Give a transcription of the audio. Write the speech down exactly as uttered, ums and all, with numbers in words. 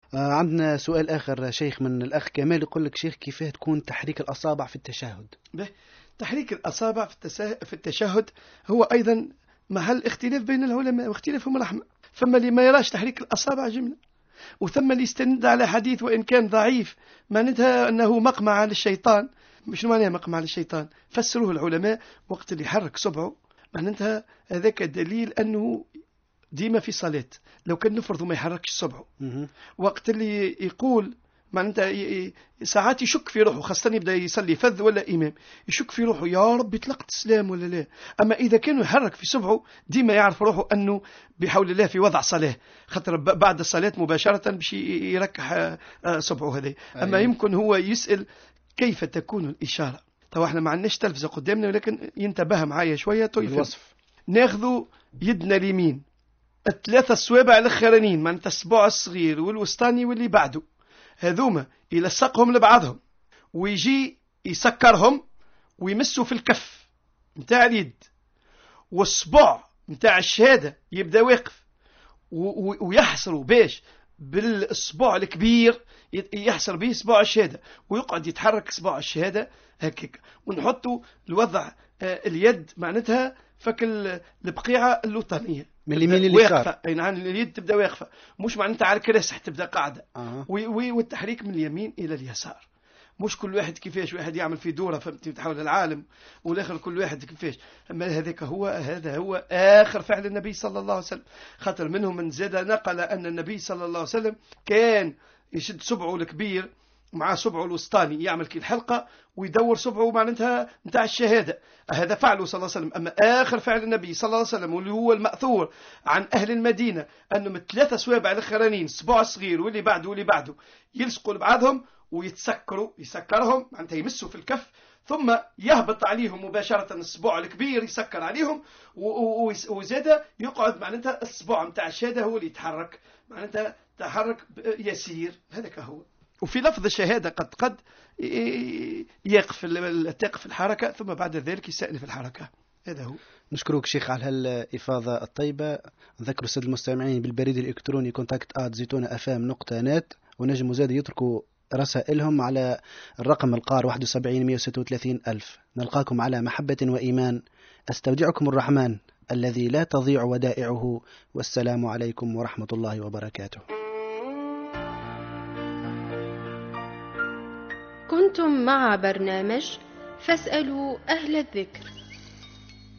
آه عندنا سؤال آخر شيخ من الأخ كمال، يقول لك شيخ كيفاه تكون تحريك الأصابع في التشهد؟ به تحريك الأصابع في, التسا... في التشهد هو أيضا محل اختلاف بين العلماء واختلافهم رحمة. فما اللي ما يراش تحريك الأصابع جملة، وثم اللي يستند على حديث وإن كان ضعيف معناتها أنه مقمع للشيطان. شنو معناها مقمع للشيطان؟ فسروه العلماء وقت اللي يحرك صبعه معناتها هذاك دليل أنه ديما في صلاة. لو كان نفرض ما يحركش صبعه وقت اللي يقول معناتها ساعات يشك في روحه، خاصة يبدأ يصلي فذ ولا إمام، يشك في روحه يا رب طلقت السلام ولا لا. أما إذا كان يحرك في صبعه ديما يعرف روحه أنه بحول الله في وضع صلاة، خاطر بعد الصلاة مباشرة باش يركح صبعه هذا. أما يمكن هو يسأل كيف تكون الإشارة. طبعا احنا ما عندناش تلفزة قدامنا، ولكن ينتبه معايا شوية طيب الوصف. ناخذوا يدنا اليمين الثلاثة الصوابع الأخرانيين معناتها الصباع الصغير والوسطاني واللي بعده، هذوما يلصقهم لبعضهم ويجي يسكرهم ويمسوا في الكف متاع اليد، والصباع متاع الشهادة يبدأ واقف ويحصروا باش بالصباع الكبير يحصر به صباع الشهادة ويقعد يتحرك صباع الشهادة هكاك، ونحطوا الوضع اليد معناتها فك البقيعة اللوطانية من اليمين لليسار. واقفة أي نعم، اليد تبدأ واقفة مش معناتها على الكراسح تبدأ قاعدة. أه. والتحريك من اليمين إلى اليسار، مش كل واحد كيفاش، واحد يعمل في دورة فهمتي حول العالم والآخر كل واحد كيفاش. أما هذاك هو هذا هو آخر فعل النبي صلى الله عليه وسلم، خاطر منهم من زاد نقل أن النبي صلى الله عليه وسلم كان يشد صبعه الكبير مع صبعه الوسطاني يعمل كي الحلقة ويدور صبعه معناتها نتاع الشهادة، هذا فعله صلى الله عليه وسلم. أما آخر فعل النبي صلى الله عليه وسلم واللي هو المأثور عن أهل المدينة أنه من ثلاثة صوابع الأخرانيين الصباع الصغير واللي بعده واللي بعده يلصقوا لبعضهم ويتسكروا يسكرهم معناتها يمسوا في الكف، ثم يهبط عليهم مباشرة الصباع الكبير يسكر عليهم وزاد يقعد معناتها الصباع نتاع الشهادة هو اللي يتحرك معناتها تحرك يسير. هذاك هو. وفي لفظ الشهادة قد قد يقف تقف الحركة ثم بعد ذلك يستأنف الحركة. هذا هو. نشكرك شيخ على هالإفاضة الطيبة. نذكر السادة المستمعين بالبريد الإلكتروني كونتاكت آت زيتونة أفام نقطة نت، ونجموا زاد يتركوا رسائلهم على الرقم القار واحد وسبعين مئة وستة وثلاثين ألف. نلقاكم على محبة وإيمان. أستودعكم الرحمن الذي لا تضيع ودائعه، والسلام عليكم ورحمة الله وبركاته. كنتم مع برنامج فاسألوا أهل الذكر.